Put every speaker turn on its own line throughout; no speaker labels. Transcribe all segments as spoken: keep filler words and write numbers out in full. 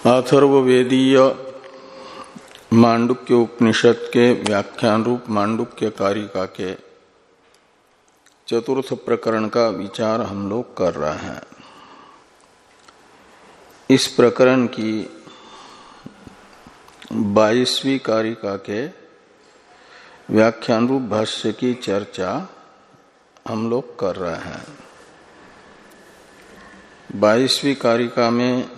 अथर्ववेदीय मांडुक्य उपनिषद के व्याख्यान रूप मांडुक्य कारिका के चतुर्थ प्रकरण का विचार हम लोग कर रहे हैं। इस प्रकरण की बाईसवीं कारिका के व्याख्यान रूप भाष्य की चर्चा हम लोग कर रहे हैं। बाईसवीं कारिका में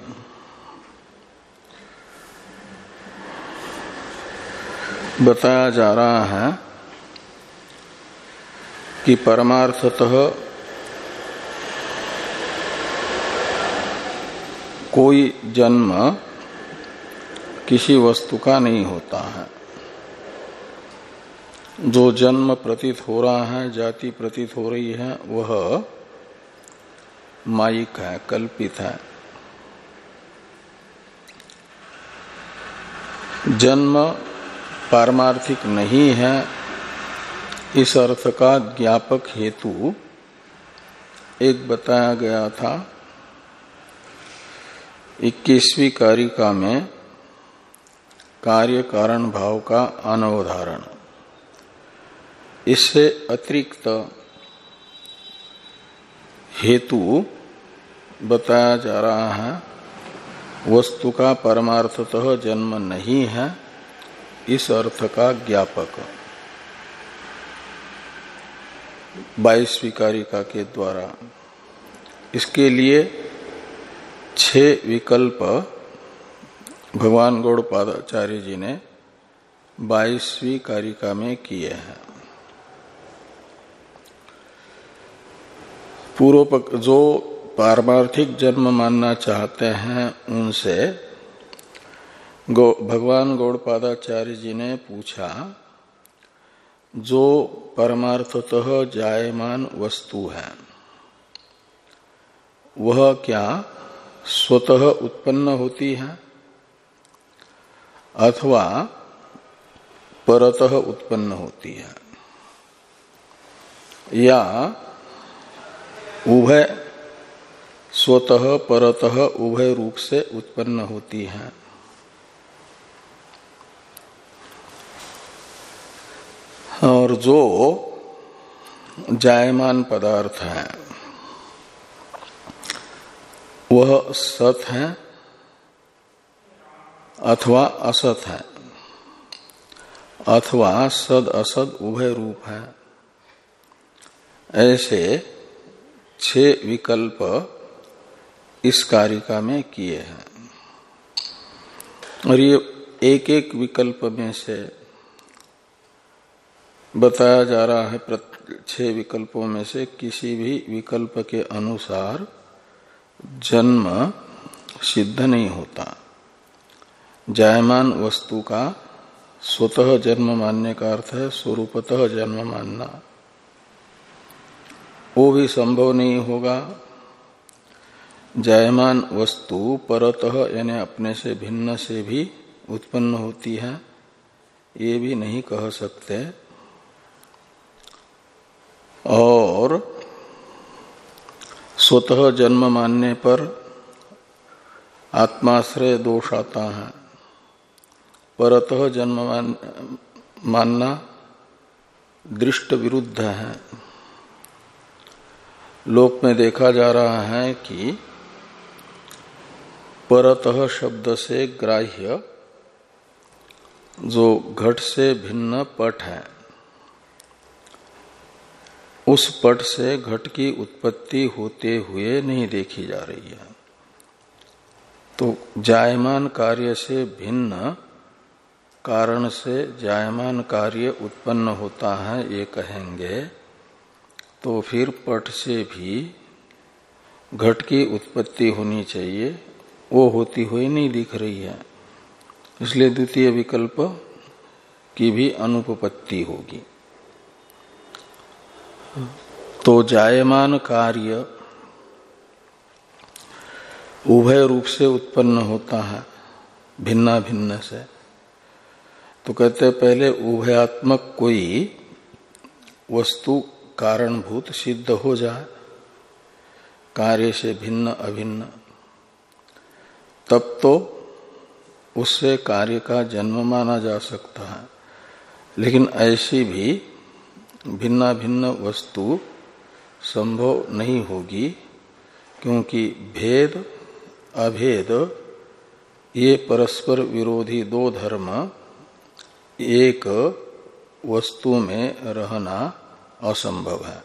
बताया जा रहा है कि परमार्थतः कोई जन्म किसी वस्तु का नहीं होता है। जो जन्म प्रतीत हो रहा है, जाति प्रतीत हो रही है, वह मायिक है, कल्पित है। जन्म पारमार्थिक नहीं है, इस अर्थ का ज्ञापक हेतु एक बताया गया था इक्कीसवीं कारिका में कार्य कारण भाव का अनवधारण। इससे अतिरिक्त हेतु बताया जा रहा है वस्तु का परमार्थतः जन्म नहीं है, इस अर्थ का ज्ञापक बाईसवीं कारिका के द्वारा। इसके लिए छह विकल्प भगवान गौड़पादाचार्य जी ने बाईसवीं कारिका में किए हैं। पूर्व पक, जो पारमार्थिक जन्म मानना चाहते हैं उनसे गौ, भगवान गौड़पादाचार्य जी ने पूछा, जो परमार्थतः जायमान वस्तु है वह क्या स्वतः उत्पन्न होती है अथवा परतः उत्पन्न होती है, या उभय स्वतः परतः उभय रूप से उत्पन्न होती है। और जो जायमान पदार्थ है वह सत है अथवा असत है, अथवा सद असद उभय रूप है। ऐसे छह विकल्प इस कारिका में किए हैं। और ये एक एक विकल्प में से बताया जा रहा है, छह विकल्पों में से किसी भी विकल्प के अनुसार जन्म सिद्ध नहीं होता। जायमान वस्तु का स्वतः जन्म मानने का अर्थ है स्वरूपतः जन्म मानना, वो भी संभव नहीं होगा। जायमान वस्तु परतः यानी अपने से भिन्न से भी उत्पन्न होती है, ये भी नहीं कह सकते। और स्वतः जन्म मानने पर आत्माश्रय दोष आता है, परतः जन्म मान, मानना दृष्ट विरुद्ध है। लोक में देखा जा रहा है कि परतः शब्द से ग्राह्य जो घट से भिन्न पट है, उस पट से घट की उत्पत्ति होते हुए नहीं देखी जा रही है। तो जायमान कार्य से भिन्न कारण से जायमान कार्य उत्पन्न होता है ये कहेंगे, तो फिर पट से भी घट की उत्पत्ति होनी चाहिए, वो होती हुई नहीं दिख रही है। इसलिए द्वितीय विकल्प की भी अनुपपत्ति होगी। तो जायमान कार्य उभय रूप से उत्पन्न होता है, भिन्ना भिन्न से। तो कहते पहले उभयात्मक कोई वस्तु कारणभूत सिद्ध हो जाए, कार्य से भिन्न अभिन्न, तब तो उससे कार्य का जन्म माना जा सकता है, लेकिन ऐसी भी भिन्न भिन्न वस्तु संभव नहीं होगी, क्योंकि भेद अभेद ये परस्पर विरोधी दो धर्म एक वस्तु में रहना असंभव है।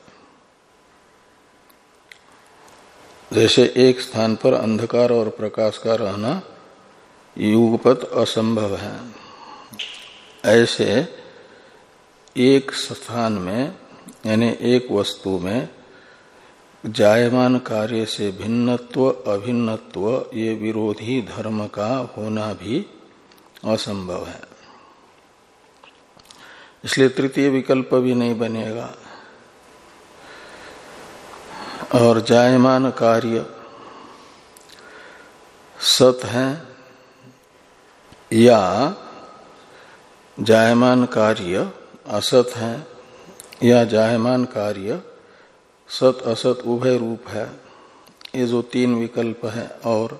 जैसे एक स्थान पर अंधकार और प्रकाश का रहना युगपत असंभव है, ऐसे एक स्थान में यानी एक वस्तु में जायमान कार्य से भिन्नत्व अभिन्नत्व ये विरोधी धर्म का होना भी असंभव है। इसलिए तृतीय विकल्प भी नहीं बनेगा। और जायमान कार्य सत है या जायमान कार्य असत है या जायमान कार्य सत असत उभय रूप है, ये जो तीन विकल्प है, और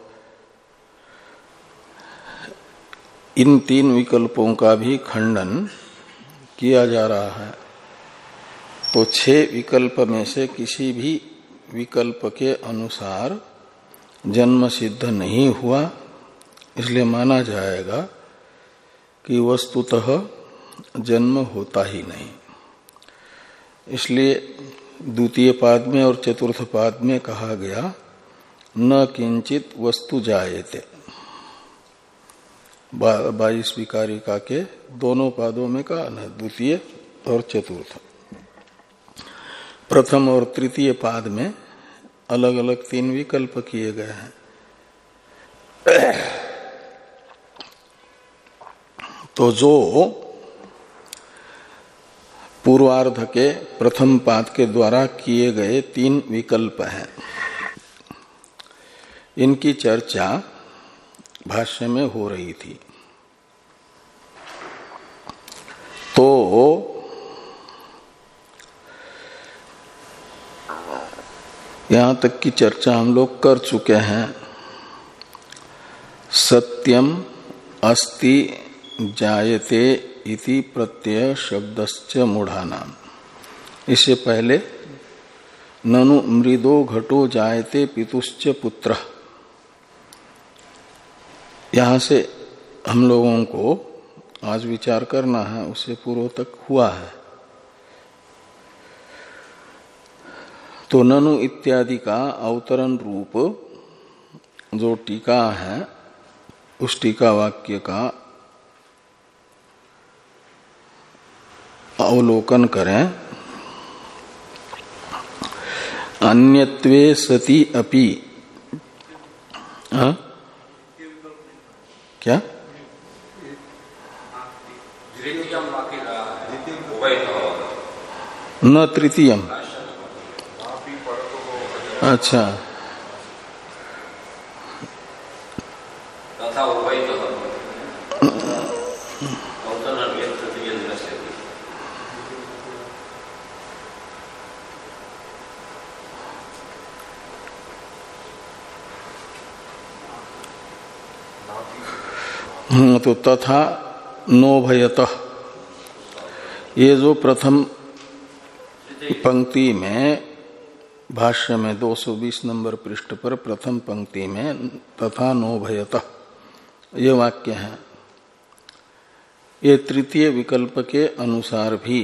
इन तीन विकल्पों का भी खंडन किया जा रहा है। तो छह विकल्प में से किसी भी विकल्प के अनुसार जन्म सिद्ध नहीं हुआ, इसलिए माना जाएगा कि वस्तुतः जन्म होता ही नहीं। इसलिए द्वितीय पाद में और चतुर्थ पाद में कहा गया न किंचित वस्तु जायते। बाईस विकारिका के दोनों पादों में कहा न, द्वितीय और चतुर्थ। प्रथम और तृतीय पाद में अलग अलग तीन विकल्प किए गए हैं। तो जो पूर्वार्ध के प्रथम पाद के द्वारा किए गए तीन विकल्प हैं, इनकी चर्चा भाष्य में हो रही थी। तो यहां तक की चर्चा हम लोग कर चुके हैं। सत्यम अस्ति जायते इति प्रत्यय शब्दश्च मूढ़ानाम। इससे पहले ननु मृदो घटो जायते पितुश्च पुत्र, यहां से हम लोगों को आज विचार करना है, उससे पूर्व तक हुआ है। तो ननु इत्यादि का अवतरण रूप जो टीका है, उस टीका वाक्य का अवलोकन करें। अन्यत्वे सति अपि, हाँ? क्या न तृतीयम, अच्छा तो तथा नोभयतः, ये जो प्रथम पंक्ति में भाष्य में दो सौ बीस नंबर पृष्ठ पर प्रथम पंक्ति में तथा नोभयतः ये वाक्य है, ये तृतीय विकल्प के अनुसार भी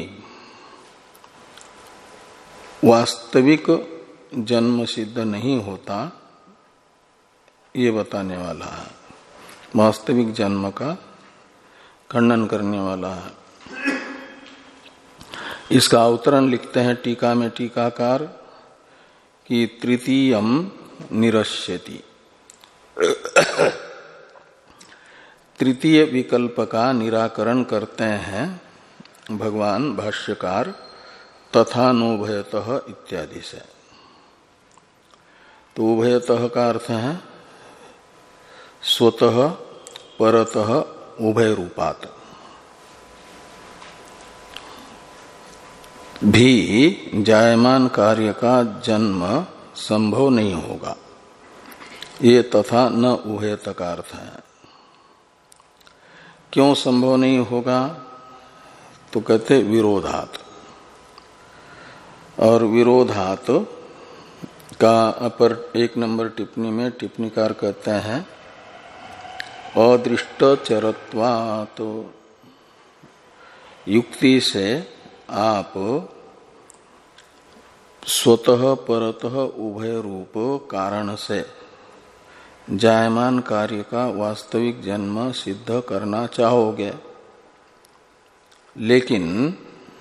वास्तविक जन्म सिद्ध नहीं होता, ये बताने वाला है। वास्तविक जन्म का खंडन करने वाला है। इसका अवतरण लिखते हैं टीका में टीकाकार कि तृतीयम निरस्यति। तृतीय विकल्प का निराकरण करते हैं भगवान भाष्यकार तथा नोभयतः इत्यादि से। तो उभयतः का अर्थ है स्वतः परतः उभय रूपात भी जायमान कार्य का जन्म संभव नहीं होगा, ये तथा न उभयत का अर्थ है। क्यों संभव नहीं होगा? तो कहते विरोधात। और विरोधात का अपर एक नंबर टिप्पणी में टिप्पणीकार कहते हैं अदृष्ट चरत्वात्। तो युक्ति से आप स्वतः परतः उभय रूप कारण से जायमान कार्य का वास्तविक जन्म सिद्ध करना चाहोगे, लेकिन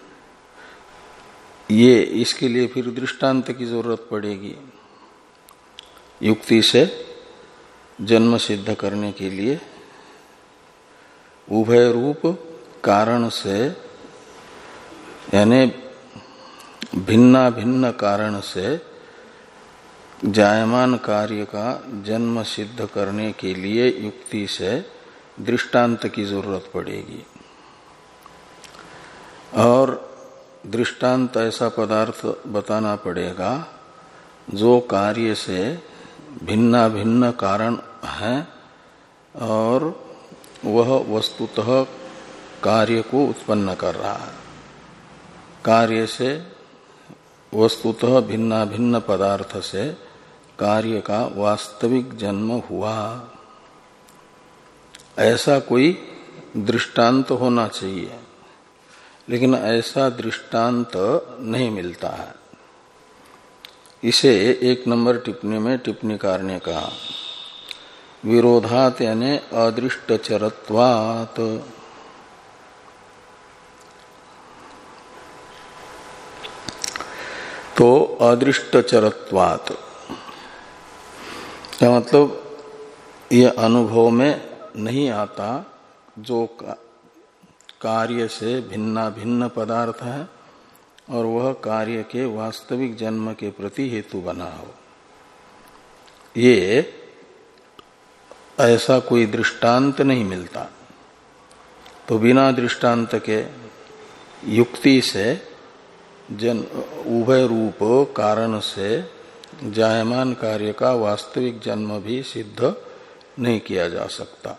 ये इसके लिए फिर दृष्टांत की जरूरत पड़ेगी। युक्ति से जन्म सिद्ध करने के लिए उभय रूप कारण से, यानी भिन्ना भिन्न कारण से जायमान कार्य का जन्म सिद्ध करने के लिए युक्ति से दृष्टांत की जरूरत पड़ेगी। और दृष्टांत ऐसा पदार्थ बताना पड़ेगा जो कार्य से भिन्ना भिन्न कारण है और वह वस्तुतः कार्य को उत्पन्न कर रहा है। कार्य से वस्तुतः भिन्ना भिन्न पदार्थ से कार्य का वास्तविक जन्म हुआ, ऐसा कोई दृष्टांत होना चाहिए। लेकिन ऐसा दृष्टांत नहीं मिलता है। इसे एक नंबर टिप्पणी में टिप्पणीकार ने कहा विरोधात यानी अदृष्ट चरत्वात्। तो अदृष्ट चरत्वात् का मतलब यह अनुभव में नहीं आता जो कार्य से भिन्ना भिन्न पदार्थ है और वह कार्य के वास्तविक जन्म के प्रति हेतु बना हो। ये ऐसा कोई दृष्टांत नहीं मिलता। तो बिना दृष्टांत के युक्ति से जन उभय रूप कारण से जायमान कार्य का वास्तविक जन्म भी सिद्ध नहीं किया जा सकता।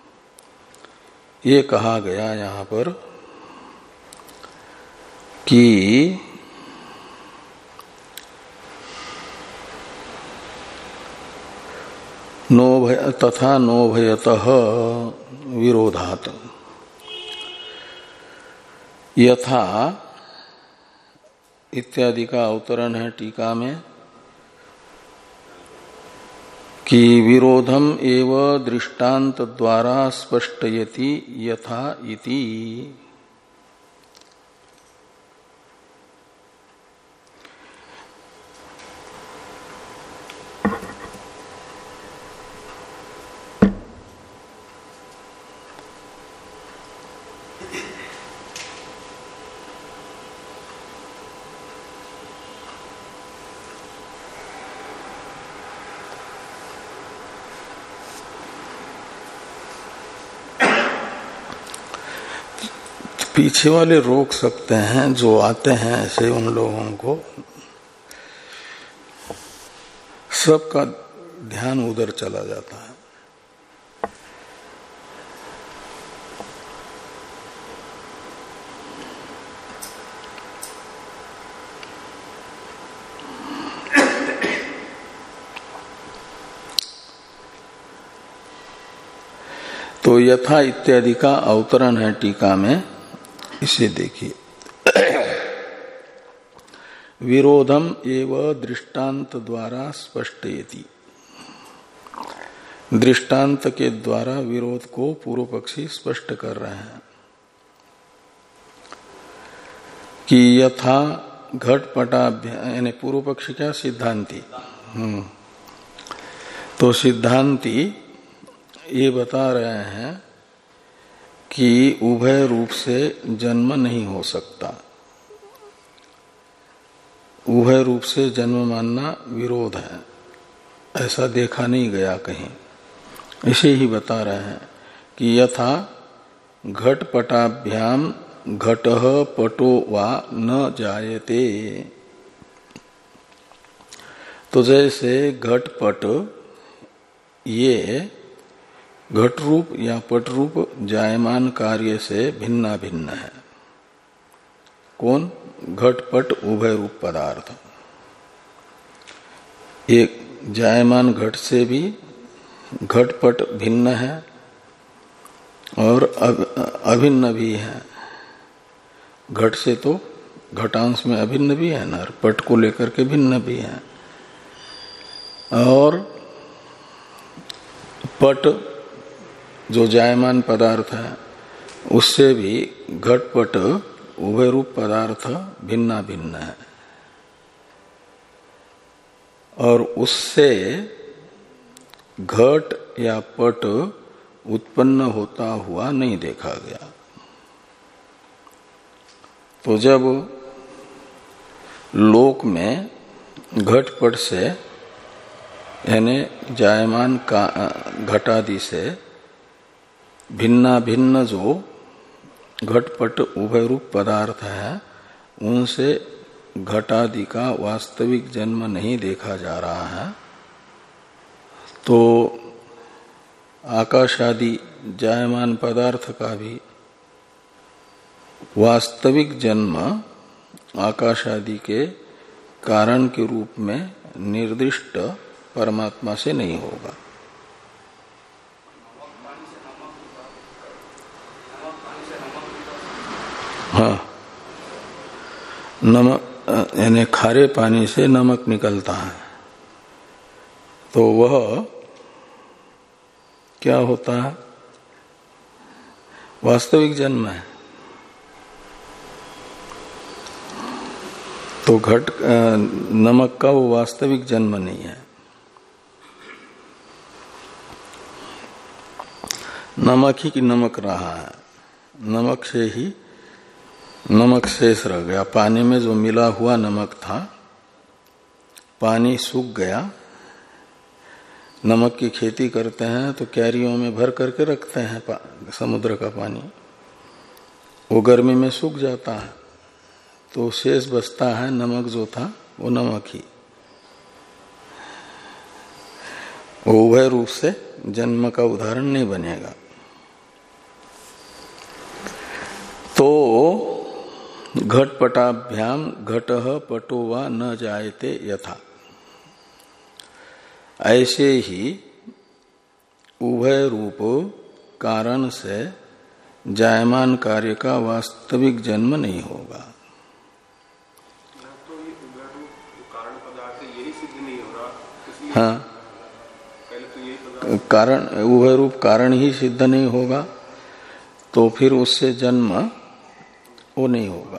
ये कहा गया यहाँ पर कि नोभय तथा नोभयतः विरोधात्। यथा इत्यादि का अवतरण है टीका में कि विरोधम एव दृष्टांत द्वारा स्पष्टयति यथा इति। पीछे वाले रोक सकते हैं, जो आते हैं ऐसे उन लोगों को सबका ध्यान उधर चला जाता है। तो यथा इत्यादि का अवतरण है टीका में, इसे देखिए। विरोधम एव दृष्टांत द्वारा स्पष्टयति। दृष्टांत के द्वारा विरोध को पूर्व पक्षी स्पष्ट कर रहे हैं कि यथा घटपटाभ्याम, यानी पूर्व पक्षी क्या सिद्धांती। हम्म तो सिद्धांती ये बता रहे हैं कि उभय रूप से जन्म नहीं हो सकता। उभय रूप से जन्म मानना विरोध है, ऐसा देखा नहीं गया कहीं। इसे ही बता रहे हैं कि यथा घटपटाभ्याम घटः पटो वा न जायते। तो जैसे घटपट ये घट रूप या पट रूप जायमान कार्य से भिन्ना भिन्न है। कौन? घट पट उभय रूप पदार्थ। एक जायमान घट से भी घट पट भिन्न है और अभिन्न भी है। घट से तो घटांश में अभिन्न भी है ना, पट को लेकर के भिन्न भी है। और पट जो जायमान पदार्थ है उससे भी घट पट उभय रूप पदार्थ भिन्ना भिन्न है और उससे घट या पट उत्पन्न होता हुआ नहीं देखा गया। तो जब लोक में घट पट से यानी जायमान का घटादि से भिन्ना भिन्न जो घटपट उभय रूप पदार्थ है उनसे घटादि का वास्तविक जन्म नहीं देखा जा रहा है, तो आकाशादि जायमान पदार्थ का भी वास्तविक जन्म आकाशादि के कारण के रूप में निर्दिष्ट परमात्मा से नहीं होगा। हाँ, नमक यानी खारे पानी से नमक निकलता है तो वह क्या होता है? वास्तविक जन्म है। तो घट नमक का वो वास्तविक जन्म नहीं है। नमक ही की नमक रहा है, नमक से ही नमक शेष रह गया। पानी में जो मिला हुआ नमक था, पानी सूख गया। नमक की खेती करते हैं तो क्यारियों में भर करके रखते हैं समुद्र का पानी, वो गर्मी में सूख जाता है तो शेष बचता है नमक जो था वो नमक ही। वो उभय रूप से जन्म का उदाहरण नहीं बनेगा। तो घटपटाभ्याम घटः पटो वा न जायते यथा, ऐसे ही उभय रूप कारण से जायमान कार्य का वास्तविक जन्म नहीं होगा।
तो ये उभय रूप कारण पदार्थ यही सिद्ध नहीं हो रहा।
हाँ,
पहले तो यही
कारण उभय रूप कारण ही सिद्ध नहीं होगा तो फिर उससे जन्म वो नहीं होगा।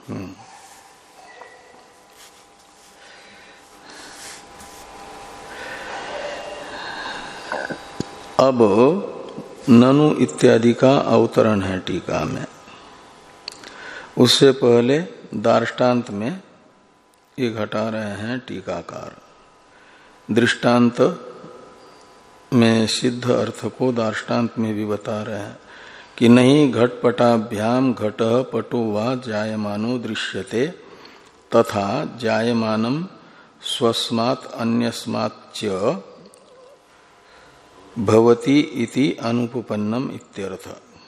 अब ननु इत्यादि का अवतरण है टीका में। उससे पहले दार्ष्टान्त में ये घटा रहे हैं टीकाकार। दृष्टांत में सिद्ध अर्थ को दार्ष्टान्त में भी बता रहे हैं कि नहीं घटपटाभ्याम घटः पटो वा जायमानो दृश्यते तथा जायमानम स्वस्मात् अन्यस्माच्च भवति इति अनुपपन्नम इत्यर्थ।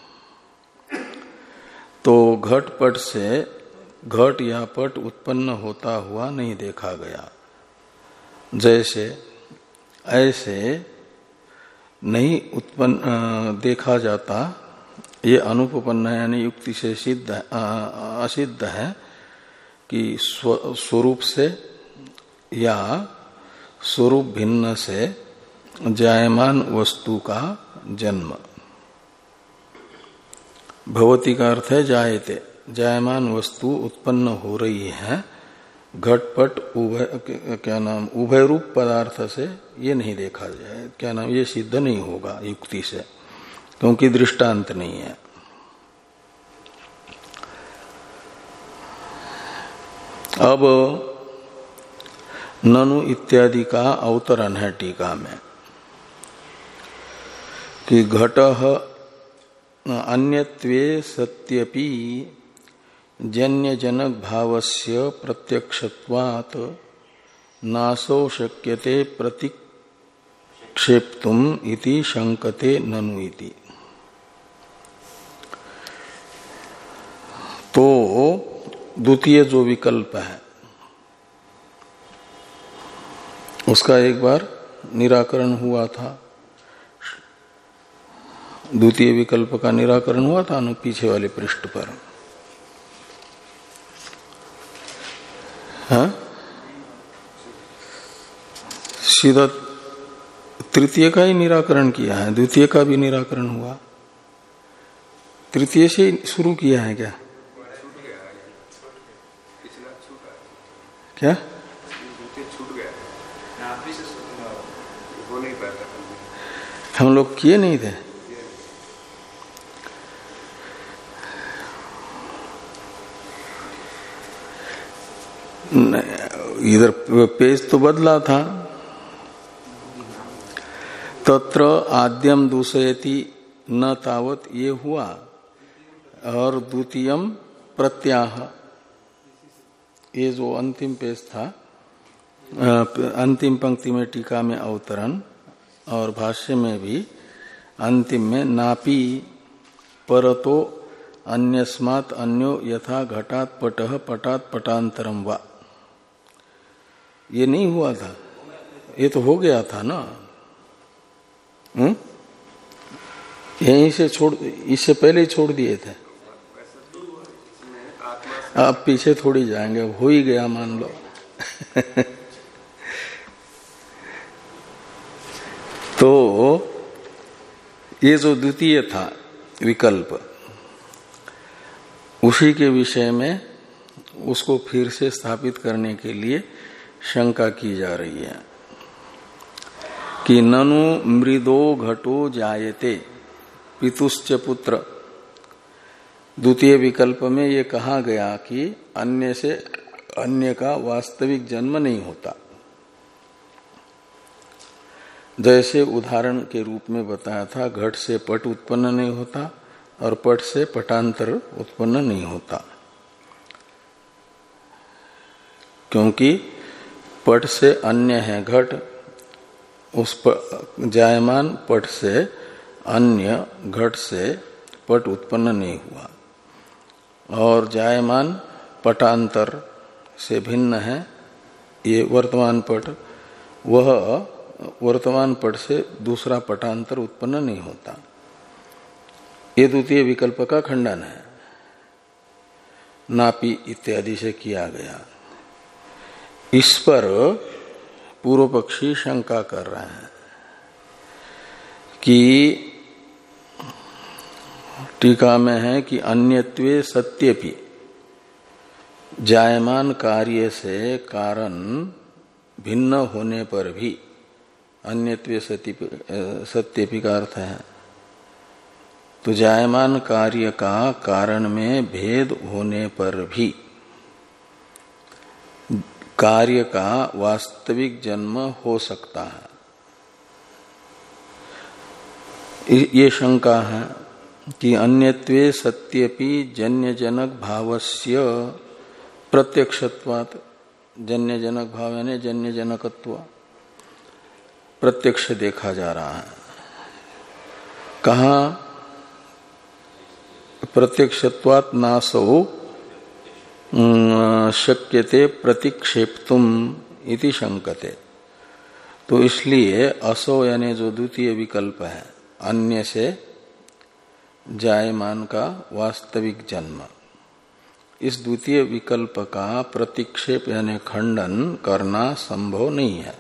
तो घटपट से घट या पट उत्पन्न होता हुआ नहीं देखा गया, जैसे ऐसे नहीं उत्पन्न देखा जाता। ये अनुपपन्न है यानी युक्ति से सिद्ध असिद्ध है कि स्वरूप से या स्वरूप भिन्न से जायमान वस्तु का जन्म। भवति का अर्थ है जायते, जायमान वस्तु उत्पन्न हो रही है घटपट उभय क्या नाम उभय रूप पदार्थ से, ये नहीं देखा जाए क्या नाम ये सिद्ध नहीं होगा युक्ति से, क्योंकि दृष्टांत नहीं है। अब ननु इत्यादि का अवतरण है टीका में कि घटः अन्यत्वे सत्यपि जन्य जनक भावस्य प्रत्यक्षत्वात् नासो शक्यते प्रतीक प्रतिक्षेप्तुम इति शंकते ननु इति। तो द्वितीय जो विकल्प है उसका एक बार निराकरण हुआ था। द्वितीय विकल्प का निराकरण हुआ था न पीछे वाले पृष्ठ पर। हाँ? सीधा तृतीय का ही निराकरण किया है, द्वितीय का भी निराकरण हुआ। तृतीय से शुरू किया है क्या? क्या हम लोग किए नहीं थे? इधर पेज तो बदला था। तत्र आद्यम दूषयति न तावत ये हुआ और द्वितीयम प्रत्याह, ये जो अंतिम पेज था, अंतिम पंक्ति में टीका में अवतरण और भाष्य में भी अंतिम में नापी परतो अन्यस्मात् अन्यो यथा घटात् पटः पटात् पटांतरम वा, ये नहीं हुआ था? ये तो हो गया था ना। हम्म? यहीं से छोड़, इससे पहले ही छोड़ दिए थे। अब पीछे थोड़ी जाएंगे, हो ही गया मान लो। तो ये जो द्वितीय था विकल्प, उसी के विषय में उसको फिर से स्थापित करने के लिए शंका की जा रही है कि ननु मृदो घटो जायते पितुश्च पुत्र। द्वितीय विकल्प में ये कहा गया कि अन्य से अन्य का वास्तविक जन्म नहीं होता। जैसे उदाहरण के रूप में बताया था, घट से पट उत्पन्न नहीं होता और पट से पटांतर उत्पन्न नहीं होता, क्योंकि पट से अन्य है घट, उस जायमान पट से अन्य घट से पट उत्पन्न नहीं हुआ, और जायमान पटांतर से भिन्न है ये वर्तमान पट, वह वर्तमान पट से दूसरा पटांतर उत्पन्न नहीं होता। ये द्वितीय विकल्प का खंडन है, नापी इत्यादि से किया गया। इस पर पूर्व पक्षी शंका कर रहे हैं कि टीका में है कि अन्यत्वे सत्यपि, जायमान कार्य से कारण भिन्न होने पर भी, अन्यत्वे सत्यपि का अर्थ है तो जायमान कार्य का कारण में भेद होने पर भी कार्य का वास्तविक जन्म हो सकता है। ये शंका है कि अन्यत्वे सत्यपि जन्य जनक भावस्य प्रत्यक्षत्वात्, जन्य जनक भाव यानी जन्य जनकत्व प्रत्यक्ष देखा जा रहा है। कहाँ? प्रत्यक्षत्वात् नासो शक्यते प्रतिक्षेप्तुम इति शंकते। तो इसलिए असो यानी जो द्वितीय विकल्प है, अन्य से जायमान का वास्तविक जन्म, इस द्वितीय विकल्प का प्रतिक्षेप यानी खंडन करना संभव नहीं है।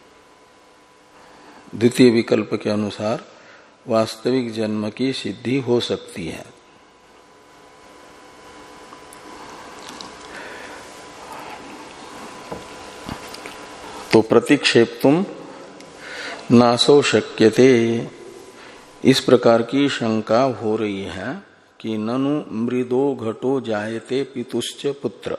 द्वितीय विकल्प के अनुसार वास्तविक जन्म की सिद्धि हो सकती है। तो प्रतिक्षेप्तुम नासो शक्यते, इस प्रकार की शंका हो रही है कि ननु मृदो घटो जायते पितुश्च पुत्र।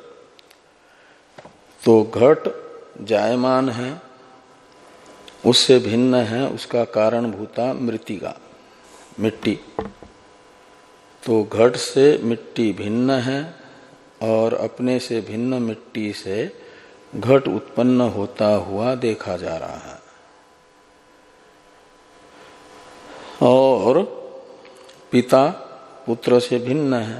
तो घट जायमान है, उससे भिन्न है उसका कारण भूता मृतिका, मिट्टी। तो घट से मिट्टी भिन्न है और अपने से भिन्न मिट्टी से घट उत्पन्न होता हुआ देखा जा रहा है। और पिता पुत्र से भिन्न है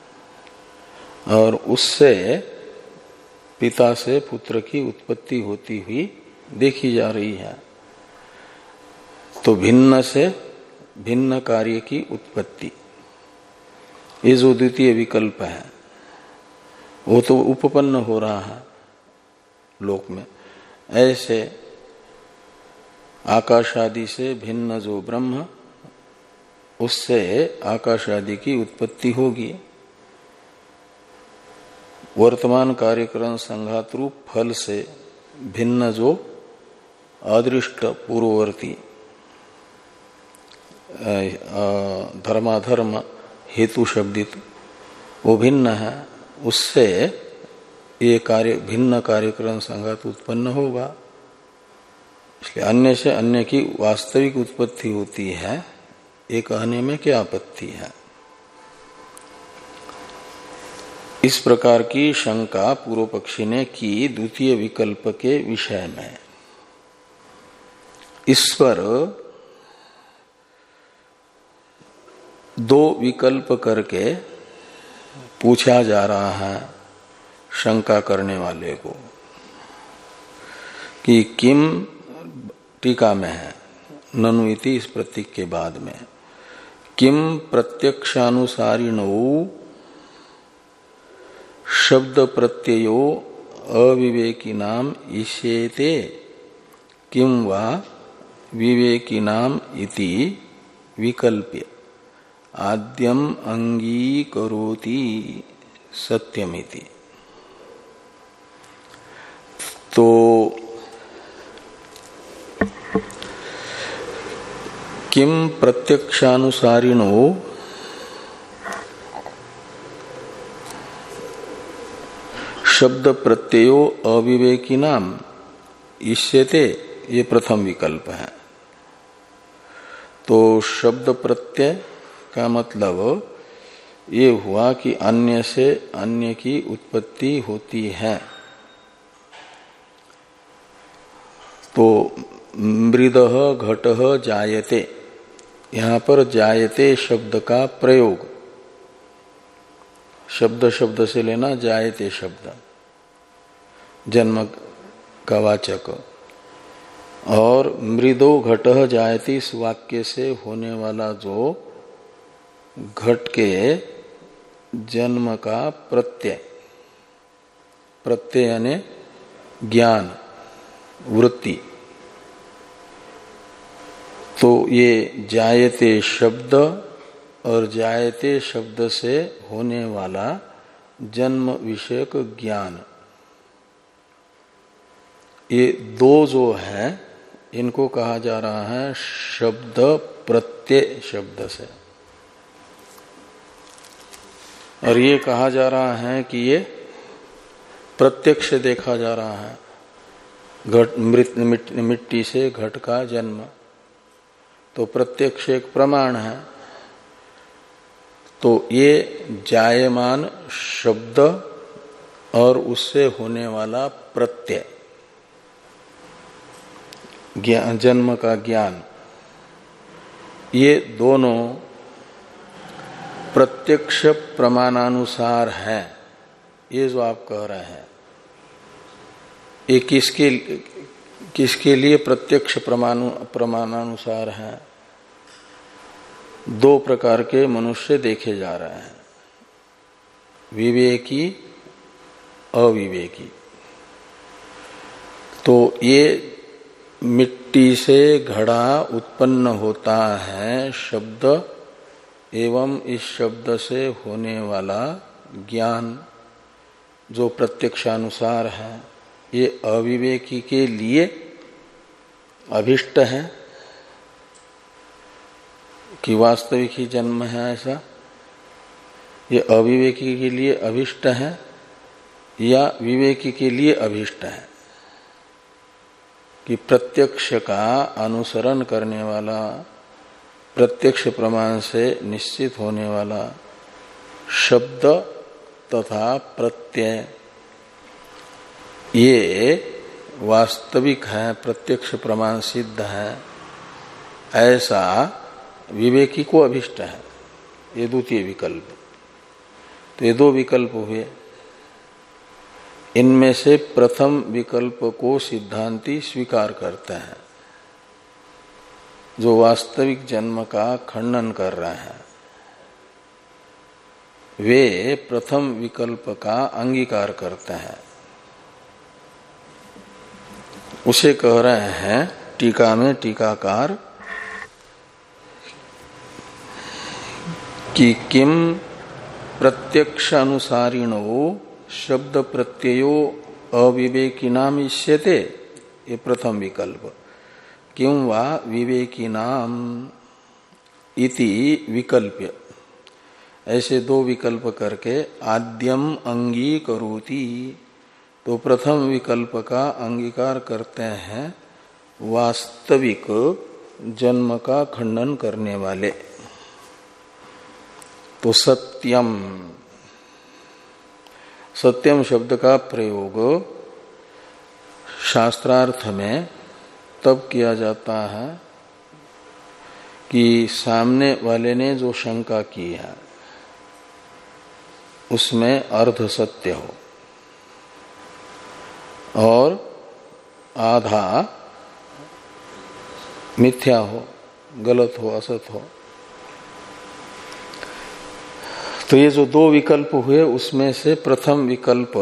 और उससे पिता से पुत्र की उत्पत्ति होती हुई देखी जा रही है। तो भिन्न से भिन्न कार्य की उत्पत्ति, ये जो द्वितीय विकल्प है वो तो उपपन्न हो रहा है लोक में। ऐसे आकाश आदि से भिन्न जो ब्रह्म, उससे आकाश आदि की उत्पत्ति होगी। वर्तमान कार्यक्रम संघात रूप फल से भिन्न जो अदृष्ट पूर्ववर्ती धर्माधर्म हेतु शब्दित वो भिन्न है, उससे ये कार्य भिन्न कार्यक्रम संघात उत्पन्न होगा। इसलिए अन्य से अन्य की वास्तविक उत्पत्ति होती है, ये कहने में क्या आपत्ति है। इस प्रकार की शंका पूर्व पक्षी ने की द्वितीय विकल्प के विषय में। इस पर दो विकल्प करके पूछा जा रहा है शंका करने वाले को कि किम, टीका में है ननु इति इस प्रतीक के बाद में, किम प्रत्यक्षानुसारिणो शब्द प्रत्ययो अविवेकिनाम इष्येते किम वा विवेकिनाम इति विकल्प्य आद्यम अंगीकरोति सत्यमिति। तो किम प्रत्यक्षानुसारिणो शब्द प्रत्ययो अविवेकिनाम इष्यते, ये प्रथम विकल्प है। तो शब्द प्रत्यय का मतलब ये हुआ कि अन्य से अन्य की उत्पत्ति होती है। तो मृदः घटः जायते, यहां पर जायते शब्द का प्रयोग, शब्द शब्द से लेना जायते शब्द जन्म का वाचक, और मृदो घटः जायते इस वाक्य से होने वाला जो घट के जन्म का प्रत्यय, प्रत्यय यानी ज्ञान वृत्ति, तो ये जायते शब्द और जायते शब्द से होने वाला जन्म विषयक ज्ञान, ये दो जो है इनको कहा जा रहा है शब्द प्रत्यय शब्द से। और ये कहा जा रहा है कि ये प्रत्यक्ष देखा जा रहा है, घट मृत मिट्टी से घट का जन्म, तो प्रत्यक्ष एक प्रमाण है। तो ये जायमान शब्द और उससे होने वाला प्रत्यय ज्ञान, जन्म का ज्ञान, ये दोनों प्रत्यक्ष प्रमाणानुसार है। ये जो आप कह रहे हैं ये किसके किसके लिए प्रत्यक्ष प्रमाण प्रमाणानुसार है? दो प्रकार के मनुष्य देखे जा रहे हैं, विवेकी अविवेकी। तो ये मिट्टी से घड़ा उत्पन्न होता है शब्द एवं इस शब्द से होने वाला ज्ञान जो प्रत्यक्षानुसार है, ये अविवेकी के लिए अभिष्ट है कि वास्तविक ही जन्म है ऐसा, ये अविवेकी के लिए अभिष्ट है या विवेकी के लिए अभिष्ट है कि प्रत्यक्ष का अनुसरण करने वाला, प्रत्यक्ष प्रमाण से निश्चित होने वाला शब्द तथा प्रत्यय ये वास्तविक है, प्रत्यक्ष प्रमाण सिद्ध है, ऐसा विवेकी को अभिष्ट है, ये द्वितीय विकल्प। तो ये दो विकल्प हुए। इनमें से प्रथम विकल्प को सिद्धांती स्वीकार करते हैं, जो वास्तविक जन्म का खंडन कर रहे हैं। वे प्रथम विकल्प का अंगीकार करते हैं। उसे कह रहे हैं टीका में टीकाकार कि किम प्रत्यक्ष अनुसारिणो शब्द प्रत्ययो अविवेकिनाम इष्यते, ये प्रथम विकल्प। किं वा विवेकिनाम इति विकल्प्य, ऐसे दो विकल्प करके आद्यम अंगीकरोति, तो प्रथम विकल्प का अंगीकार करते हैं वास्तविक जन्म का खंडन करने वाले। तो सत्यम, सत्यम शब्द का प्रयोग शास्त्रार्थ में तब किया जाता है कि सामने वाले ने जो शंका की है उसमें अर्ध सत्य हो और आधा मिथ्या हो, गलत हो, असत हो। तो ये जो दो विकल्प हुए उसमें से प्रथम विकल्प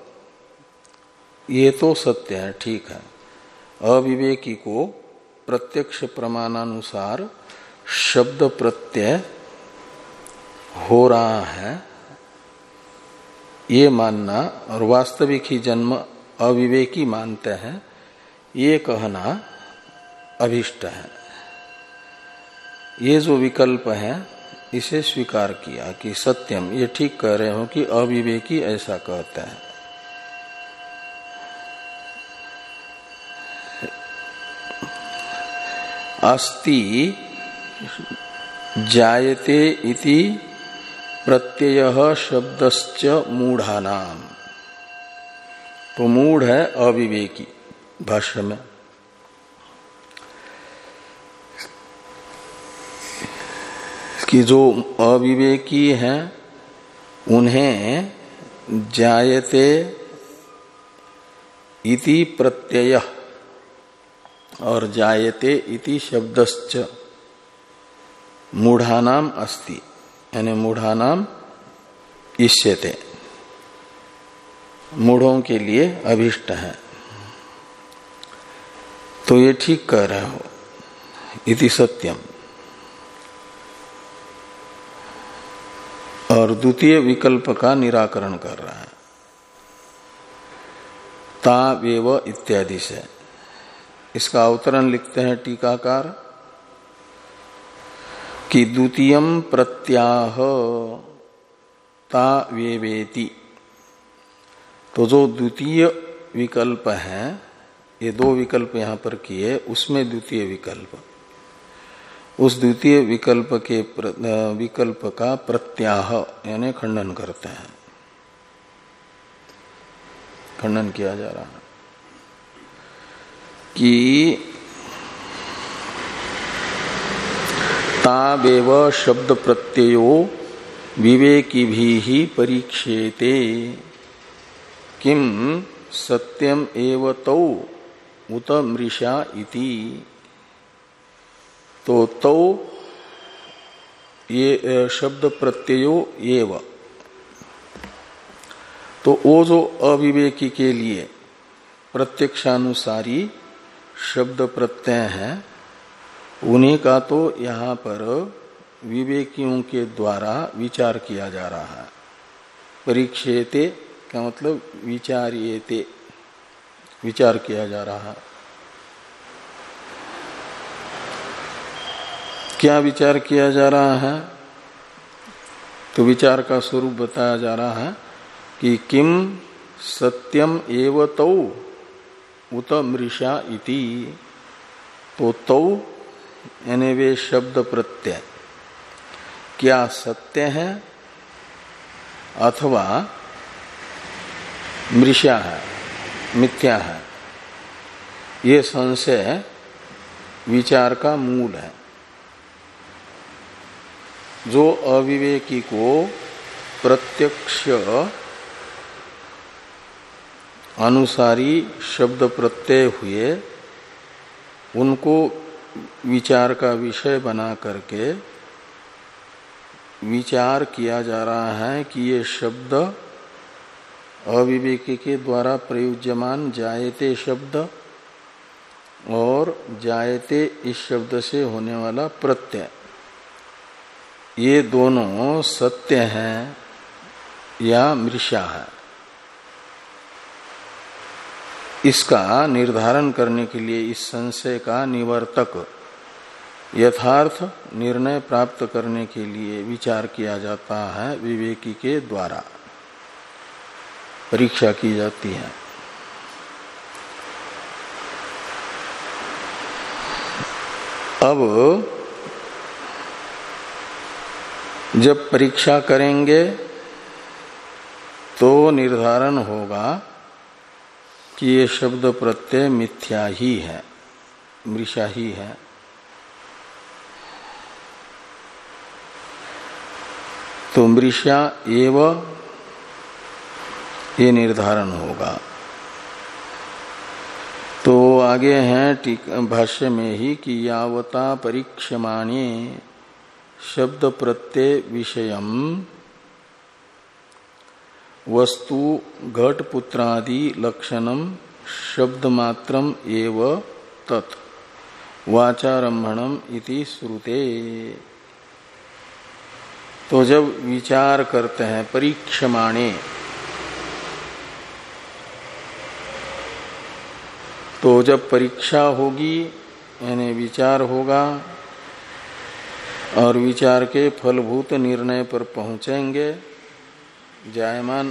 ये तो सत्य है, ठीक है। अविवेकी को प्रत्यक्ष प्रमाणानुसार शब्द प्रत्यय हो रहा है ये मानना, और वास्तविक ही जन्म अविवेकी मानते हैं ये कहना अभिष्ट है। ये जो विकल्प है इसे स्वीकार किया कि सत्यम, ये ठीक कह रहे हो कि अविवेकी ऐसा कहते हैं। अस्ति जायते इति प्रत्ययः शब्दश्च मूढ़ानाम, तो मूढ़ है अविवेकी भाष्य में। कि जो अविवेकी हैं उन्हें जायते इति प्रत्यय और जायते इति शब्दश्च मूढ़ानाम अस्ति, यानी मूढ़ानाम इष्यते, मूढ़ों के लिए अभिष्ट है। तो ये ठीक कह रहे हो, इति सत्यम। और द्वितीय विकल्प का निराकरण कर रहा है तावेव इत्यादि से। इसका अवतरण लिखते हैं टीकाकार कि द्वितीयम प्रत्याह तावेवेति, तो जो द्वितीय विकल्प है, ये दो विकल्प यहां पर किए, उसमें द्वितीय विकल्प, उस द्वितीय विकल्प के विकल्प का प्रत्याह यानी खंडन करते हैं, खंडन किया जा रहा है कि तावेव शब्द प्रत्ययो विवेकी भी ही परीक्षेते किम सत्यम एव तौ उत मृषा इति। तो तौ ये शब्द प्रत्ययो एव, तो वो जो अविवेकी के लिए प्रत्यक्षानुसारी शब्द प्रत्यय है उन्हीं का तो यहाँ पर विवेकियों के द्वारा विचार किया जा रहा है। परीक्षेते का मतलब विचार्येते, विचार किया जा रहा है। क्या विचार किया जा रहा है? तो विचार का स्वरूप बताया जा रहा है कि किम सत्यम एव तौ उत मृषा इति। तो तौ यानी वे शब्द प्रत्यय क्या सत्य है अथवा मृषा है, मिथ्या है, ये संशय विचार का मूल है। जो अविवेकी को प्रत्यक्ष अनुसारी शब्द प्रत्यय हुए उनको विचार का विषय बना करके विचार किया जा रहा है कि ये शब्द अविवेकी के द्वारा प्रयुज्यमान जायते शब्द और जायते इस शब्द से होने वाला प्रत्यय, ये दोनों सत्य हैं या मृषा है। इसका निर्धारण करने के लिए इस संशय का निवर्तक यथार्थ निर्णय प्राप्त करने के लिए विचार किया जाता है, विवेकी के द्वारा परीक्षा की जाती है। अब जब परीक्षा करेंगे तो निर्धारण होगा कि ये शब्द प्रत्यय मिथ्या ही है, मृषा ही है। तो मृषा एव ये निर्धारण होगा। तो आगे हैं भाष्य में ही कि यावता परीक्षमाणे शब्द प्रत्यय विषयम वस्तु घटपुत्रादि लक्षणम शब्द मात्रम एव तत् वाचारंभणम इति श्रुते। तो जब विचार करते हैं परीक्षमाणे, तो जब परीक्षा होगी यानी विचार होगा और विचार के फलभूत निर्णय पर पहुंचेंगे, जायमान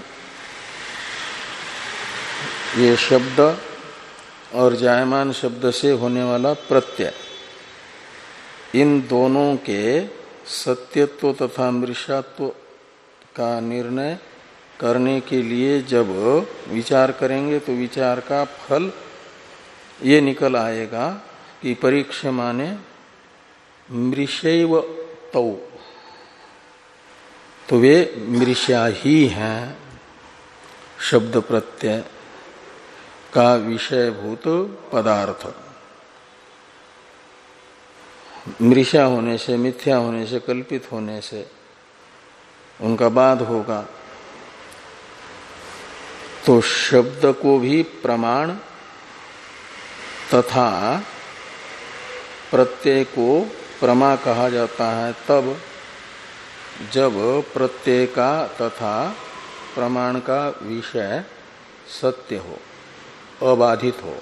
ये शब्द और जायमान शब्द से होने वाला प्रत्यय, इन दोनों के सत्यत्व तथा मृषात्व का निर्णय करने के लिए जब विचार करेंगे तो विचार का फल ये निकल आएगा कि परीक्षमाणे मृषैव तौ, तो वे मृषा ही हैं, शब्द प्रत्यय का विषयभूत पदार्थ। मृषा होने से, मिथ्या होने से, कल्पित होने से उनका बाध होगा। तो शब्द को भी प्रमाण तथा प्रत्यय को प्रमा कहा जाता है तब जब प्रत्यय का तथा प्रमाण का विषय सत्य हो, अबाधित हो,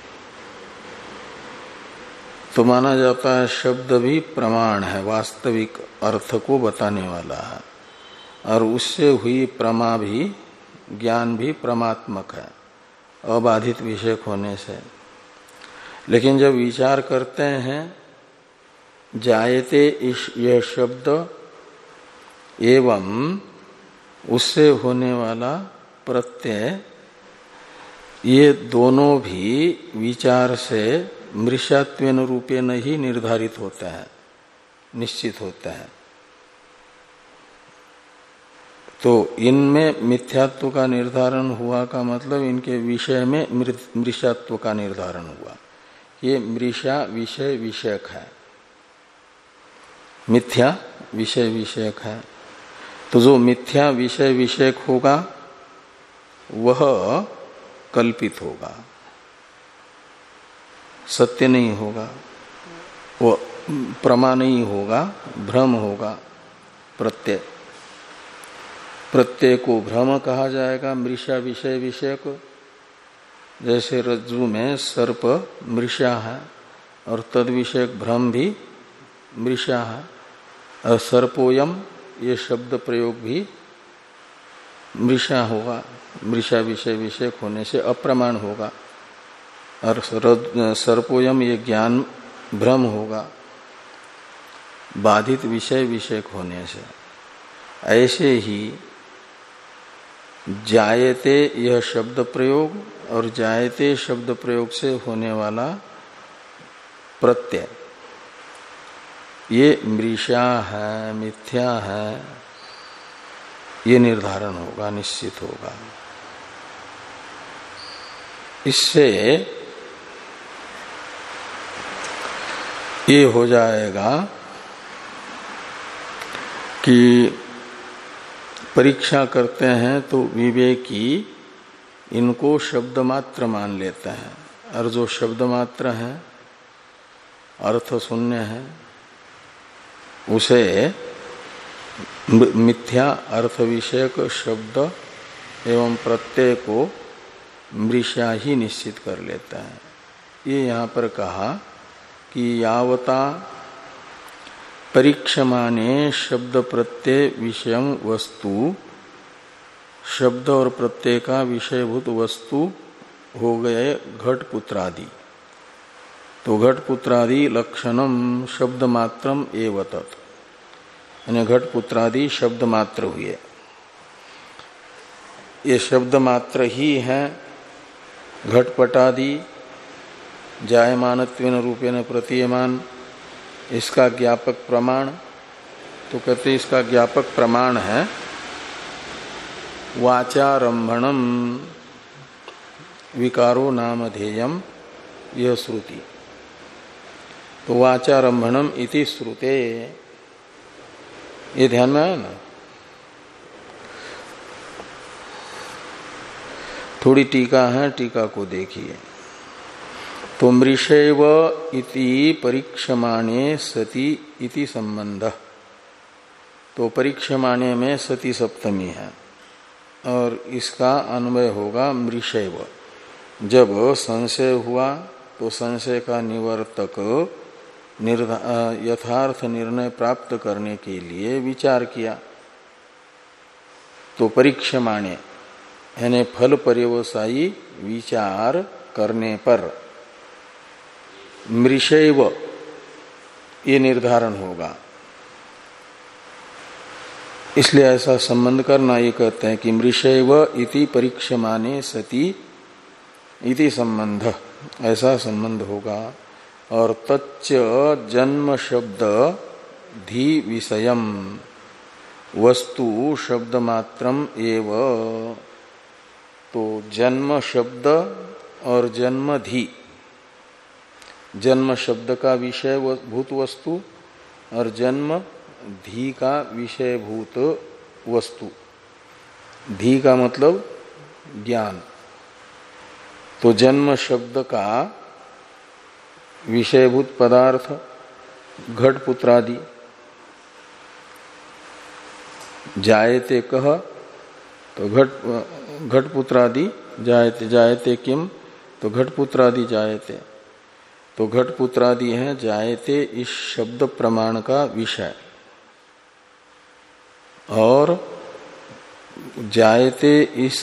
तो माना जाता है शब्द भी प्रमाण है, वास्तविक अर्थ को बताने वाला है, और उससे हुई प्रमा भी, ज्ञान भी प्रमात्मक है, अबाधित विषय होने से। लेकिन जब विचार करते हैं जायते इस यह शब्द एवं उससे होने वाला प्रत्यय, ये दोनों भी विचार से मृषात्वेन रूपेण ही निर्धारित होता है, निश्चित होता है। तो इनमें मिथ्यात्व का निर्धारण हुआ का मतलब इनके विषय में मृषात्व का निर्धारण हुआ। ये मृषा विषय विषयक है, मिथ्या विषय विषयक है। तो जो मिथ्या विषय विषयक होगा वह कल्पित होगा, सत्य नहीं होगा, वो प्रमा नहीं होगा, भ्रम होगा। प्रत्यय प्रत्यय को भ्रम कहा जाएगा, मृषा विषय विषयक। जैसे रज्जु में सर्प मृषा है और तद विषयक भ्रम भी मृषा है, और सर्पोयम ये शब्द प्रयोग भी मृषा होगा, मृषा विषय विषयक होने से अप्रमाण होगा, और सर्पोयम ये ज्ञान भ्रम होगा, बाधित विषय विषयक होने से। ऐसे ही जायते यह शब्द प्रयोग और जायते शब्द प्रयोग से होने वाला प्रत्यय, ये मृषा है, मिथ्या है, ये निर्धारण होगा, निश्चित होगा। इससे ये हो जाएगा कि परीक्षा करते हैं तो विवेकी इनको शब्द मात्र मान लेते हैं, और जो शब्द मात्र है, अर्थ शून्य है, उसे मिथ्या अर्थ विषयक शब्द एवं प्रत्यय को मृषा ही निश्चित कर लेता है। ये यहाँ पर कहा कि यावता परीक्षमाने शब्द प्रत्यय विषयम वस्तु, शब्द और प्रत्यय का विषयभूत वस्तु हो गए घट पुत्रादि, तो घट पुत्रादि लक्षणम शब्द मात्रम एव तत्, यानी घट पुत्रादि शब्द मात्र हुए। ये शब्द मात्र ही है घटपटादि जायमानत्वेन रूपेण प्रतीयमान, इसका ज्ञापक प्रमाण। तो कहते इसका ज्ञापक प्रमाण है वाचारंभणम विकारो नामधेयम यह श्रुति। तो वाचारंभणम इति श्रुते, ये ध्यान में आया ना। थोड़ी टीका है, टीका को देखिए। तो मृषैव इति परीक्षमाणे सति इति संबंध, तो परीक्षमाणे में सति सप्तमी है और इसका अन्वय होगा मृषैव। जब संशय हुआ तो संशय का निवर्तक यथार्थ निर्णय प्राप्त करने के लिए विचार किया, तो परीक्षमाणे यानी फल पर्यवसायी विचार करने पर मृषैव ये निर्धारण होगा। इसलिए ऐसा संबंध करना, ये कहते हैं कि मृषैव इति परीक्षमाने सति इति संबंध, ऐसा संबंध होगा। और तच्च जन्म शब्द धी विषयम वस्तु शब्द मात्रम एव, तो जन्म शब्द और जन्म धी, जन्म शब्द का विषय भूत वस्तु और जन्म धी का विषय भूत वस्तु। धी का मतलब ज्ञान, तो जन्म शब्द का विषयभूत पदार्थ घट पुत्रादि। जायते कह, तो घट घट पुत्रादि जायते, जायते किम, तो घट पुत्रादि जायते, तो घट पुत्रादि है जायते इस शब्द प्रमाण का विषय। और जायते इस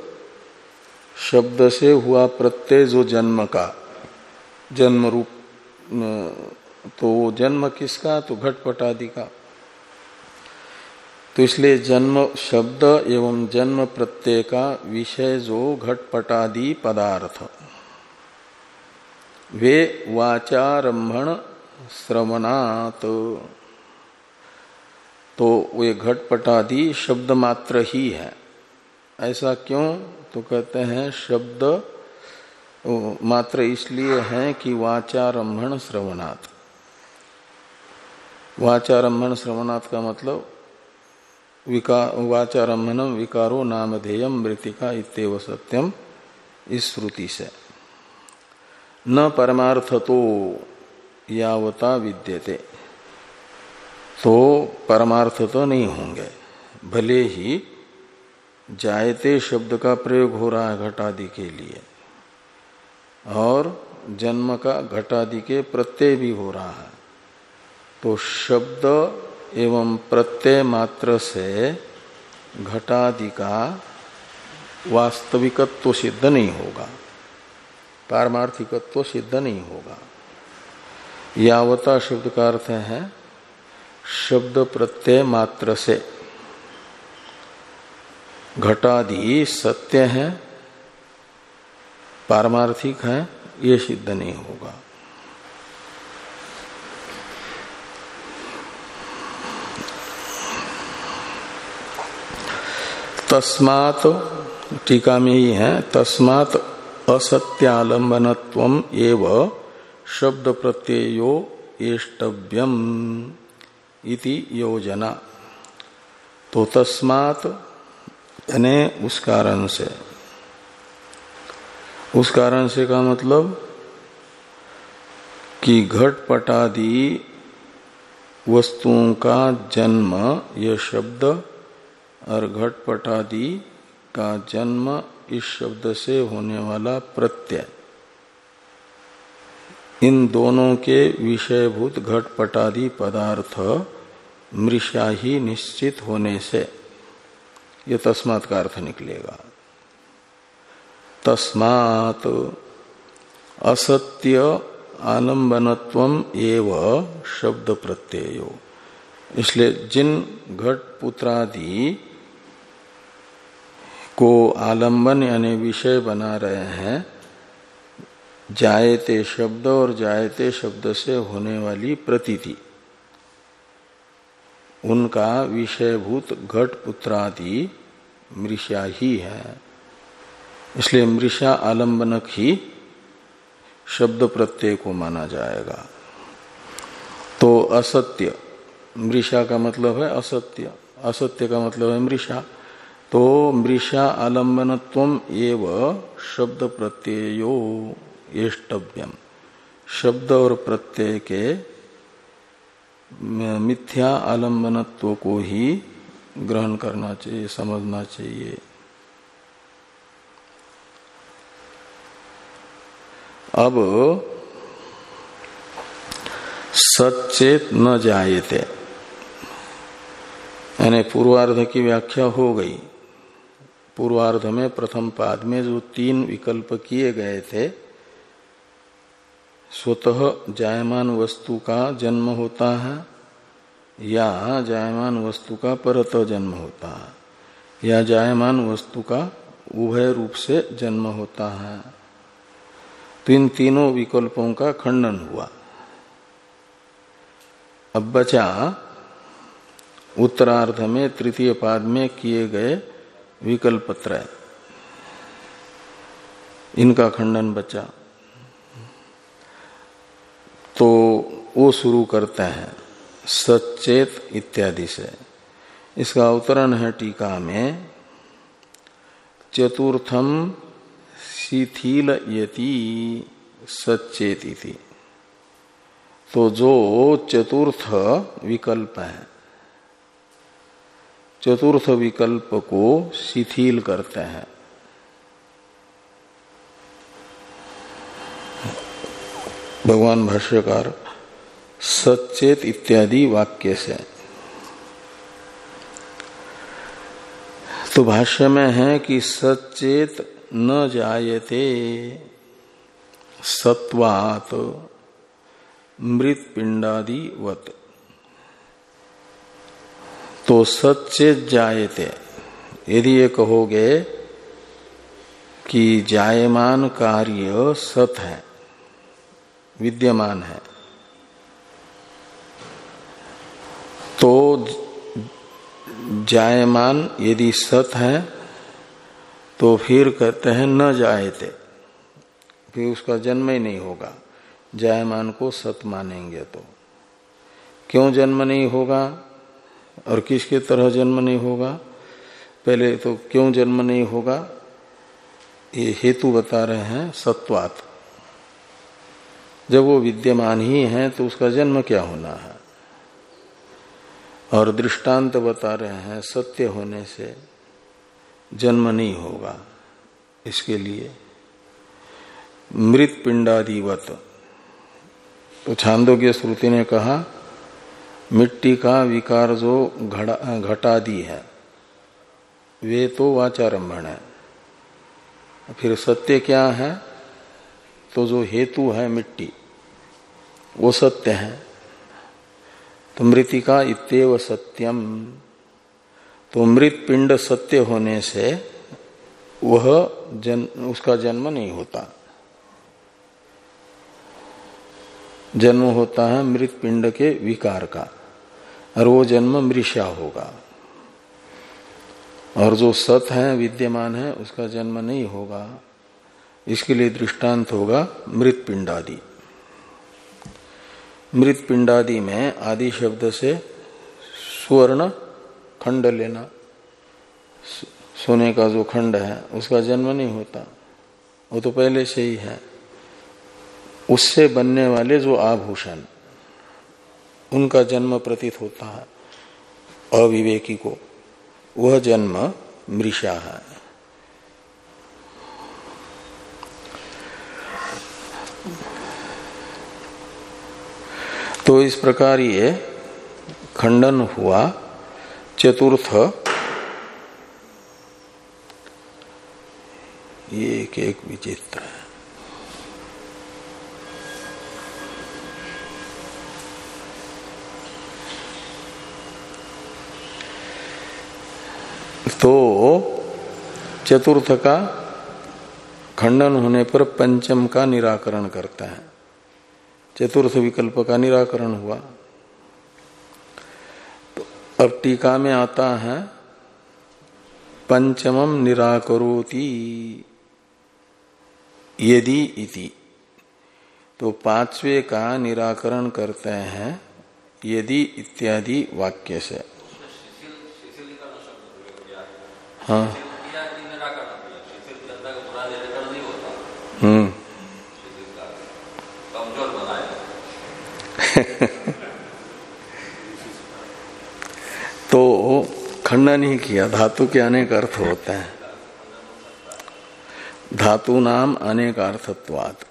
शब्द से हुआ प्रत्यय जो जन्म का, जन्म रूप, तो जन्म किसका, तो घटपटादि का। तो इसलिए जन्म शब्द एवं जन्म प्रत्यय का विषय जो घटपटादि पदार्थ, वे वाचारंभण श्रवणात्, तो वे घटपटादि शब्द मात्र ही है। ऐसा क्यों, तो कहते हैं शब्द मात्र इसलिए है कि वाचारंभण श्रवणात्। वाचारंभण श्रवणात् का मतलब विकार, वाचारंभनम विकारो नामधेयम मृतिका इत्येव सत्यम, इस श्रुति से। न परमार्थतो यावता विद्यते, तो परमार्थ तो नहीं होंगे, भले ही जायते शब्द का प्रयोग हो रहा है घटादि के लिए और जन्म का घटादि के प्रत्यय भी हो रहा है, तो शब्द एवं प्रत्यय मात्र से घटादि का वास्तविकत्व सिद्ध नहीं होगा, पारमार्थिकत्व सिद्ध नहीं होगा। यावता शब्द का अर्थ है शब्द प्रत्यय मात्र से घटादि सत्य है, पारमार्थिक है, ये सिद्ध नहीं होगा। तस्मात् टीका में ही है, तस्मात् असत्यालंबनत्वम एव शब्द प्रत्ययो एष्टव्यम इति योजना। तो तस्मात् यानी उस कारण से, उस कारण से का मतलब कि घटपटादि वस्तुओं का जन्म यह शब्द और घटपटादि का जन्म इस शब्द से होने वाला प्रत्यय, इन दोनों के विषयभूत घटपटादि पदार्थ मृषा ही निश्चित होने से यह तस्मात् का अर्थ निकलेगा। तस्मात् असत्य आलंबनत्वम एव शब्द प्रत्ययो, इसलिए जिन घटपुत्रादि को आलंबन यानी विषय बना रहे हैं, जायते शब्द और जायते शब्द से होने वाली प्रतीति, उनका विषयभूत घटपुत्रादि मृषा ही है। इसलिए मृषा आलंबनक ही शब्द प्रत्यय को माना जाएगा। तो असत्य, मृषा का मतलब है असत्य, असत्य का मतलब है मृषा। तो मृषा आलंबनत्वम एव शब्द प्रत्ययो एष्टव्यम, शब्द और प्रत्यय के मिथ्या आलंबनत्व को ही ग्रहण करना चाहिए, समझना चाहिए। अब सच्चेत न जायते, यानी पूर्वार्ध की व्याख्या हो गई। पूर्वार्ध में प्रथम पाद में जो तीन विकल्प किए गए थे, स्वतः जायमान वस्तु का जन्म होता है, या जायमान वस्तु का परतः जन्म होता है, या जायमान वस्तु का उभय रूप से जन्म होता है। तो इन तीनों विकल्पों का खंडन हुआ। अब बचा उत्तरार्ध में तृतीय पाद में किए गए विकल्प त्रय, इनका खंडन बचा। तो वो शुरू करते हैं सचेत इत्यादि से। इसका अवतरण है टीका में, चतुर्थम शिथिल यति सचेत इति। तो जो चतुर्थ विकल्प है, चतुर्थ विकल्प को शिथिल करते हैं। भगवान भाष्यकार सचेत इत्यादि वाक्य से। तो भाष्य में है कि सचेत न जायते सत्वात मृत पिंडादिवत। तो सचेत जायते, यदि ये कहोगे कि जायमान कार्य सत है, विद्यमान है, तो जायमान यदि सत है तो फिर कहते हैं न जायते, फिर उसका जन्म ही नहीं होगा। जायमान को सत मानेंगे तो क्यों जन्म नहीं होगा और किसके तरह जन्म नहीं होगा? पहले तो क्यों जन्म नहीं होगा ये हेतु बता रहे हैं सत्वात। जब वो विद्यमान ही है तो उसका जन्म क्या होना है। और दृष्टांत बता रहे हैं सत्य होने से जन्म नहीं होगा। इसके लिए मृत पिंडादिवत, तो छांदोग्य श्रुति ने कहा मिट्टी का विकार जो घटादि है वे तो वाचारंभण है। फिर सत्य क्या है? तो जो हेतु है मिट्टी वो सत्य है। तो मृतिका इत्येव सत्यम, तो मृत पिंड सत्य होने से वह जन, उसका जन्म नहीं होता। जन्म होता है मृत पिंड के विकार का, और वो जन्म मृषा होगा। और जो सत है विद्यमान है उसका जन्म नहीं होगा। इसके लिए दृष्टांत होगा मृत पिंडादि। मृत पिंडादि में आदि शब्द से स्वर्ण खंड लेना, सोने का जो खंड है उसका जन्म नहीं होता, वो तो पहले से ही है। उससे बनने वाले जो आभूषण उनका जन्म प्रतीत होता है अविवेकी को, वह जन्म मृषा है। तो इस प्रकार ये खंडन हुआ चतुर्थ। ये एक एक विचित्र है। तो चतुर्थ का खंडन होने पर पंचम का निराकरण करता है। चतुर्थ विकल्प का निराकरण हुआ। तो अब टीका में आता है पंचमम निराकरोति यदि इति। तो पांचवे का निराकरण करते हैं यदि इत्यादि वाक्य से। हाँ हम्म तो खंडन ही किया। धातु के अनेक अर्थ होते हैं। धातु नाम अनेक अर्थत्वात्।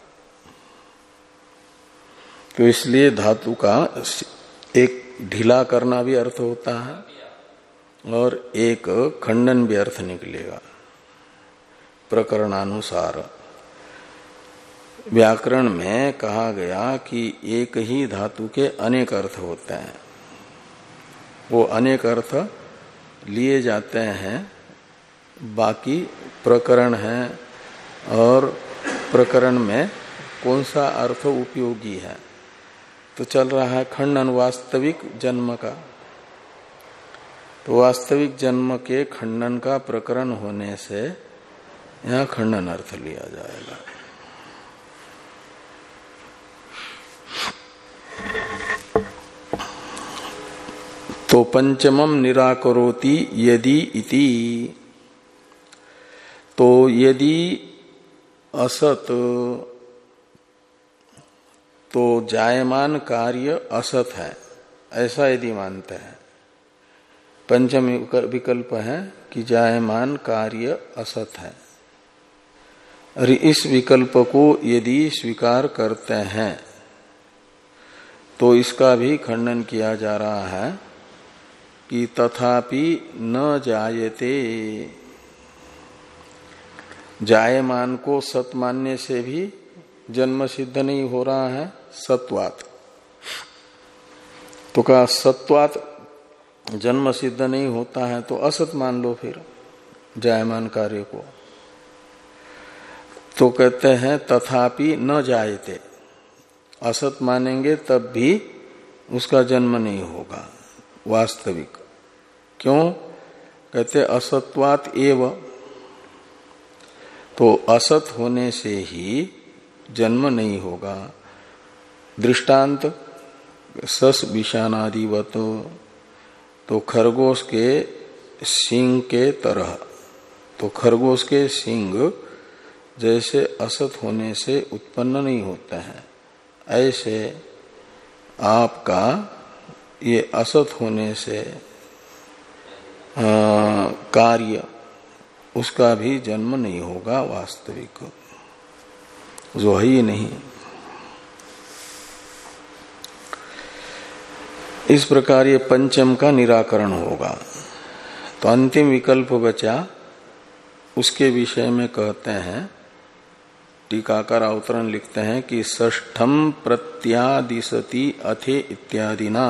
तो इसलिए धातु का एक ढीला करना भी अर्थ होता है और एक खंडन भी अर्थ निकलेगा प्रकरणानुसार। व्याकरण में कहा गया कि एक ही धातु के अनेक अर्थ होते हैं। वो अनेक अर्थ लिए जाते हैं, बाकी प्रकरण है और प्रकरण में कौन सा अर्थ उपयोगी है। तो चल रहा है खंडन वास्तविक जन्म का। तो वास्तविक जन्म के खंडन का प्रकरण होने से यहां खंडन अर्थ लिया जाएगा। तो पंचमम निराकरोति यदि इति। तो यदि असत, तो जायमान कार्य असत है ऐसा यदि मानते हैं। पंचम विकल्प है कि जायमान कार्य असत है। और इस विकल्प को यदि स्वीकार करते हैं तो इसका भी खंडन किया जा रहा है कि तथापि न जायते। जायमान को सत मानने से भी जन्म सिद्ध नहीं हो रहा है सत्वात। तो कहा सत्वात जन्म सिद्ध नहीं होता है तो असत मान लो फिर जायमान कार्य को। तो कहते हैं तथापि न जायते। असत मानेंगे तब भी उसका जन्म नहीं होगा वास्तविक। क्यों? कहते असत्वात एव। तो असत होने से ही जन्म नहीं होगा। दृष्टांत सस विषाणादिवत। तो खरगोश के सींग के तरह। तो खरगोश के सींग जैसे असत होने से उत्पन्न नहीं होते हैं, ऐसे आपका ये असत होने से आ, कार्य उसका भी जन्म नहीं होगा वास्तविक, जो है ही नहीं। इस प्रकार ये पंचम का निराकरण होगा। तो अंतिम विकल्प बचा, उसके विषय में कहते हैं टीकाकार अवतरण लिखते हैं कि षष्ठम प्रत्यादिशति अथे इत्यादि ना।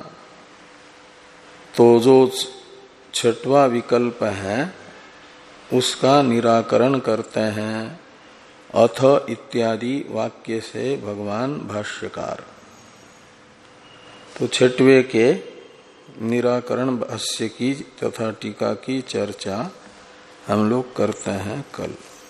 तो जो छठवां विकल्प है उसका निराकरण करते हैं अथ इत्यादि वाक्य से भगवान भाष्यकार। तो छठवे के निराकरण भाष्य की तथा टीका की चर्चा हम लोग करते हैं कल।